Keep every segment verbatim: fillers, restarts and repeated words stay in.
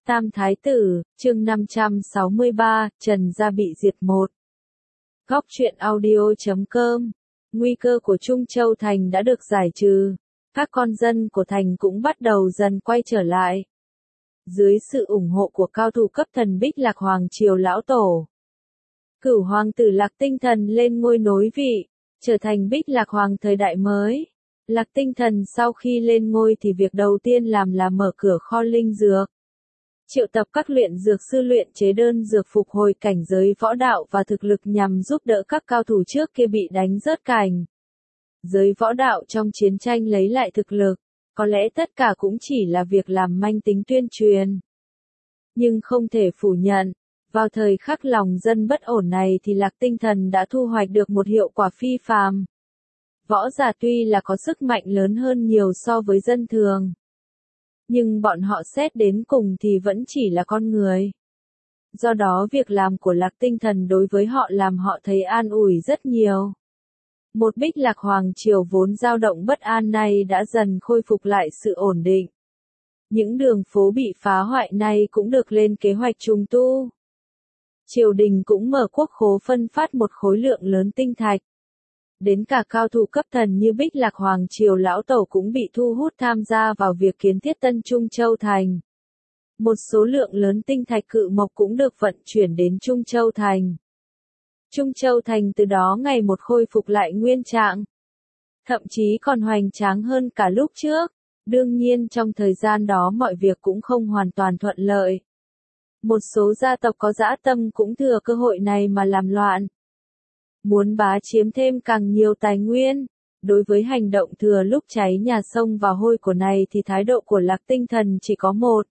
Tam Thái Tử, chương năm trăm sáu mươi ba, Trần Gia bị diệt một. Góc truyện audio chấm com. Nguy cơ của Trung Châu Thành đã được giải trừ. Các con dân của thành cũng bắt đầu dần quay trở lại. Dưới sự ủng hộ của cao thủ cấp thần Bích Lạc Hoàng Triều Lão Tổ, Cửu Hoàng tử Lạc Tinh Thần lên ngôi nối vị, trở thành Bích Lạc Hoàng thời đại mới. Lạc Tinh Thần sau khi lên ngôi thì việc đầu tiên làm là mở cửa kho linh dược. Triệu tập các luyện dược sư luyện chế đơn dược phục hồi cảnh giới võ đạo và thực lực nhằm giúp đỡ các cao thủ trước kia bị đánh rớt cảnh giới võ đạo trong chiến tranh lấy lại thực lực. Có lẽ tất cả cũng chỉ là việc làm manh tính tuyên truyền. Nhưng không thể phủ nhận, vào thời khắc lòng dân bất ổn này thì Lạc Tinh Thần đã thu hoạch được một hiệu quả phi phàm. Võ giả tuy là có sức mạnh lớn hơn nhiều so với dân thường, nhưng bọn họ xét đến cùng thì vẫn chỉ là con người. Do đó việc làm của Lạc Tinh Thần đối với họ làm họ thấy an ủi rất nhiều. Một Bích Lạc Hoàng Triều vốn dao động bất an này đã dần khôi phục lại sự ổn định. Những đường phố bị phá hoại này cũng được lên kế hoạch trùng tu. Triều đình cũng mở quốc khố phân phát một khối lượng lớn tinh thạch. Đến cả cao thủ cấp thần như Bích Lạc Hoàng Triều Lão Tổ cũng bị thu hút tham gia vào việc kiến thiết Tân Trung Châu Thành. Một số lượng lớn tinh thạch cự mộc cũng được vận chuyển đến Trung Châu Thành. Trung Châu Thành từ đó ngày một khôi phục lại nguyên trạng. Thậm chí còn hoành tráng hơn cả lúc trước. Đương nhiên trong thời gian đó mọi việc cũng không hoàn toàn thuận lợi. Một số gia tộc có dã tâm cũng thừa cơ hội này mà làm loạn. Muốn bá chiếm thêm càng nhiều tài nguyên. Đối với hành động thừa lúc cháy nhà sông vào hôi của này thì thái độ của Lạc Tinh Thần chỉ có một.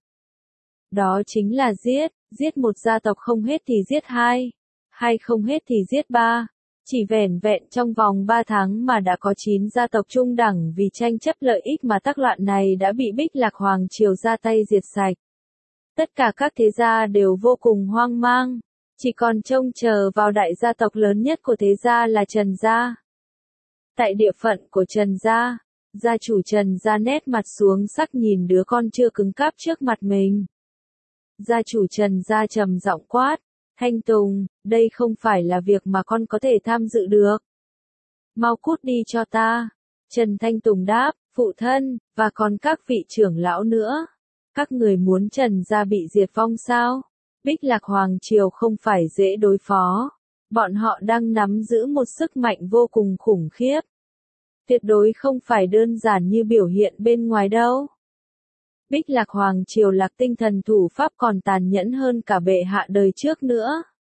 Đó chính là giết, giết một gia tộc không hết thì giết hai, hai không hết thì giết ba. Chỉ vẻn vẹn trong vòng ba tháng mà đã có chín gia tộc trung đẳng vì tranh chấp lợi ích mà tác loạn này đã bị Bích Lạc Hoàng Triều ra tay diệt sạch. Tất cả các thế gia đều vô cùng hoang mang. Chỉ còn trông chờ vào đại gia tộc lớn nhất của thế gia là Trần Gia. Tại địa phận của Trần Gia, gia chủ Trần Gia nét mặt xuống sắc nhìn đứa con chưa cứng cáp trước mặt mình. Gia chủ Trần Gia trầm giọng quát, Thanh Tùng, đây không phải là việc mà con có thể tham dự được. Mau cút đi cho ta. Trần Thanh Tùng đáp, phụ thân, và còn các vị trưởng lão nữa. Các người muốn Trần Gia bị diệt vong sao? Bích Lạc Hoàng Triều không phải dễ đối phó. Bọn họ đang nắm giữ một sức mạnh vô cùng khủng khiếp. Tuyệt đối không phải đơn giản như biểu hiện bên ngoài đâu. Bích Lạc Hoàng Triều Lạc Tinh Thần thủ pháp còn tàn nhẫn hơn cả bệ hạ đời trước nữa.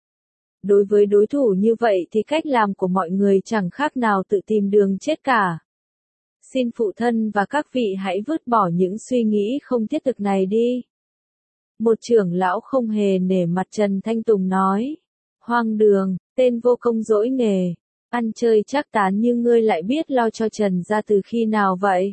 Đối với đối thủ như vậy thì cách làm của mọi người chẳng khác nào tự tìm đường chết cả. Xin phụ thân và các vị hãy vứt bỏ những suy nghĩ không thiết thực này đi. Một trưởng lão không hề nể mặt Trần Thanh Tùng nói. Hoang đường, tên vô công dỗi nghề. Ăn chơi chắc tán như ngươi lại biết lo cho Trần Gia từ khi nào vậy?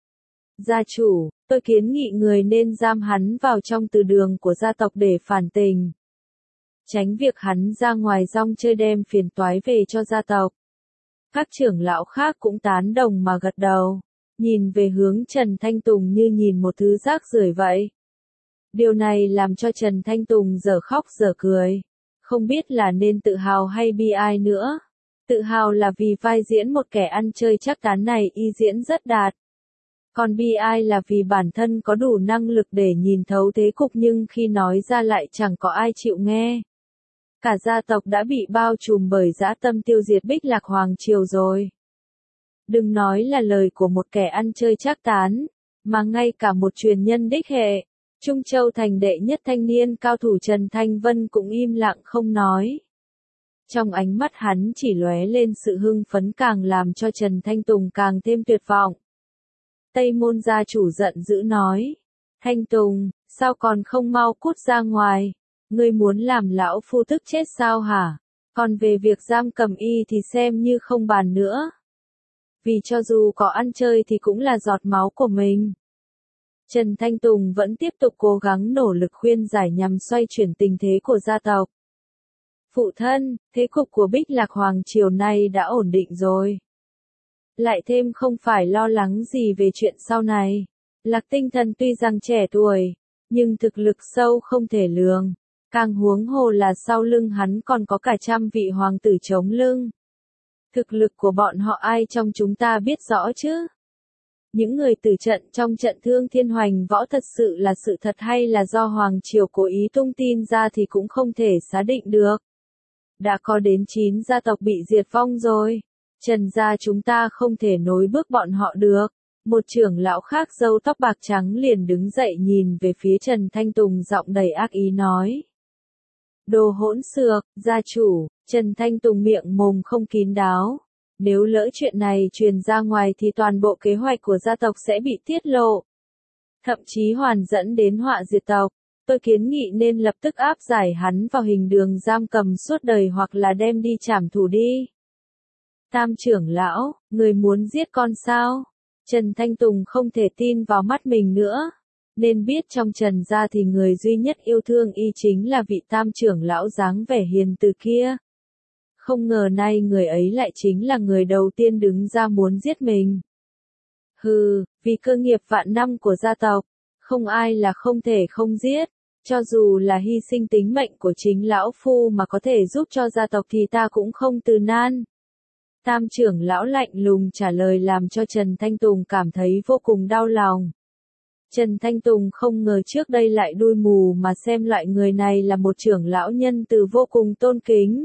Gia chủ, tôi kiến nghị người nên giam hắn vào trong từ đường của gia tộc để phản tình. Tránh việc hắn ra ngoài rong chơi đem phiền toái về cho gia tộc. Các trưởng lão khác cũng tán đồng mà gật đầu. Nhìn về hướng Trần Thanh Tùng như nhìn một thứ rác rưởi vậy. Điều này làm cho Trần Thanh Tùng dở khóc dở cười. Không biết là nên tự hào hay bi ai nữa. Tự hào là vì vai diễn một kẻ ăn chơi chắc tán này y diễn rất đạt. Còn bi ai là vì bản thân có đủ năng lực để nhìn thấu thế cục nhưng khi nói ra lại chẳng có ai chịu nghe. Cả gia tộc đã bị bao trùm bởi dã tâm tiêu diệt Bích Lạc Hoàng Triều rồi. Đừng nói là lời của một kẻ ăn chơi chắc tán, mà ngay cả một truyền nhân đích hệ. Trung Châu Thành đệ nhất thanh niên cao thủ Trần Thanh Vân cũng im lặng không nói. Trong ánh mắt hắn chỉ lóe lên sự hưng phấn càng làm cho Trần Thanh Tùng càng thêm tuyệt vọng. Tây Môn gia chủ giận dữ nói. Thanh Tùng, sao còn không mau cút ra ngoài? Ngươi muốn làm lão phu tức chết sao hả? Còn về việc giam cầm y thì xem như không bàn nữa. Vì cho dù có ăn chơi thì cũng là giọt máu của mình. Trần Thanh Tùng vẫn tiếp tục cố gắng nỗ lực khuyên giải nhằm xoay chuyển tình thế của gia tộc. Phụ thân, thế cục của Bích Lạc Hoàng Triều này đã ổn định rồi. Lại thêm không phải lo lắng gì về chuyện sau này. Lạc Tinh Thần tuy rằng trẻ tuổi, nhưng thực lực sâu không thể lường. Càng huống hồ là sau lưng hắn còn có cả trăm vị hoàng tử chống lưng. Thực lực của bọn họ ai trong chúng ta biết rõ chứ? Những người tử trận trong trận Thương Thiên Hoành Võ thật sự là sự thật hay là do Hoàng Triều cố ý tung tin ra thì cũng không thể xác định được. Đã có đến chín gia tộc bị diệt vong rồi. Trần gia chúng ta không thể nối bước bọn họ được. Một trưởng lão khác râu tóc bạc trắng liền đứng dậy nhìn về phía Trần Thanh Tùng giọng đầy ác ý nói. Đồ hỗn xược, gia chủ, Trần Thanh Tùng miệng mồm không kín đáo. Nếu lỡ chuyện này truyền ra ngoài thì toàn bộ kế hoạch của gia tộc sẽ bị tiết lộ. Thậm chí hoàn dẫn đến họa diệt tộc. Tôi kiến nghị nên lập tức áp giải hắn vào hình đường giam cầm suốt đời hoặc là đem đi trảm thủ đi. Tam trưởng lão, người muốn giết con sao? Trần Thanh Tùng không thể tin vào mắt mình nữa. Nên biết trong Trần gia thì người duy nhất yêu thương y chính là vị tam trưởng lão dáng vẻ hiền từ kia. Không ngờ nay người ấy lại chính là người đầu tiên đứng ra muốn giết mình. Hừ, vì cơ nghiệp vạn năm của gia tộc, không ai là không thể không giết. Cho dù là hy sinh tính mệnh của chính lão phu mà có thể giúp cho gia tộc thì ta cũng không từ nan. Tam trưởng lão lạnh lùng trả lời làm cho Trần Thanh Tùng cảm thấy vô cùng đau lòng. Trần Thanh Tùng không ngờ trước đây lại đuôi mù mà xem loại người này là một trưởng lão nhân từ vô cùng tôn kính.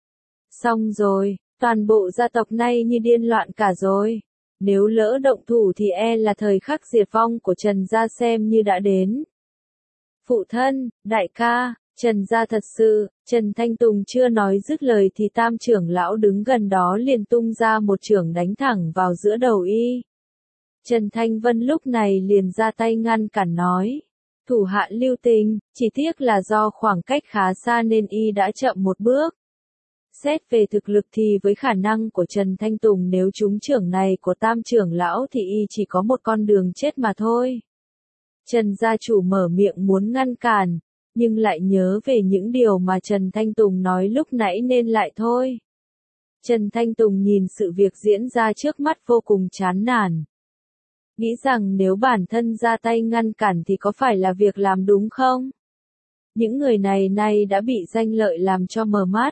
Xong rồi, toàn bộ gia tộc nay như điên loạn cả rồi. Nếu lỡ động thủ thì e là thời khắc diệt vong của Trần gia xem như đã đến. Phụ thân, đại ca, Trần gia thật sự, Trần Thanh Tùng chưa nói dứt lời thì tam trưởng lão đứng gần đó liền tung ra một chưởng đánh thẳng vào giữa đầu y. Trần Thanh Vân lúc này liền ra tay ngăn cản nói. Thủ hạ lưu tình, chỉ tiếc là do khoảng cách khá xa nên y đã chậm một bước. Xét về thực lực thì với khả năng của Trần Thanh Tùng nếu trúng chưởng này của tam trưởng lão thì y chỉ có một con đường chết mà thôi. Trần gia chủ mở miệng muốn ngăn cản, nhưng lại nhớ về những điều mà Trần Thanh Tùng nói lúc nãy nên lại thôi. Trần Thanh Tùng nhìn sự việc diễn ra trước mắt vô cùng chán nản. Nghĩ rằng nếu bản thân ra tay ngăn cản thì có phải là việc làm đúng không? Những người này nay đã bị danh lợi làm cho mờ mắt.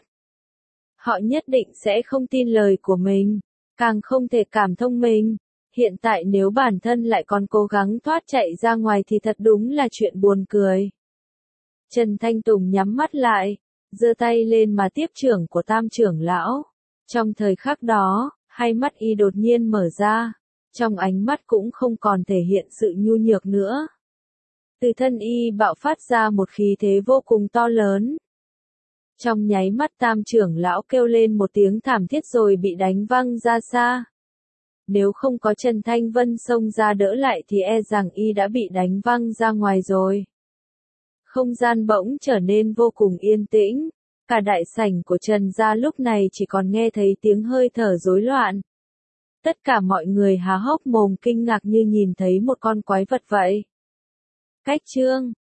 Họ nhất định sẽ không tin lời của mình, càng không thể cảm thông mình. Hiện tại nếu bản thân lại còn cố gắng thoát chạy ra ngoài thì thật đúng là chuyện buồn cười. Trần Thanh Tùng nhắm mắt lại, giơ tay lên mà tiếp chưởng của tam trưởng lão. Trong thời khắc đó, hai mắt y đột nhiên mở ra, trong ánh mắt cũng không còn thể hiện sự nhu nhược nữa. Từ thân y bạo phát ra một khí thế vô cùng to lớn. Trong nháy mắt tam trưởng lão kêu lên một tiếng thảm thiết rồi bị đánh văng ra xa. Nếu không có Trần Thanh Vân xông ra đỡ lại thì e rằng y đã bị đánh văng ra ngoài rồi. Không gian bỗng trở nên vô cùng yên tĩnh. Cả đại sảnh của Trần gia lúc này chỉ còn nghe thấy tiếng hơi thở rối loạn. Tất cả mọi người há hốc mồm kinh ngạc như nhìn thấy một con quái vật vậy. Cách chương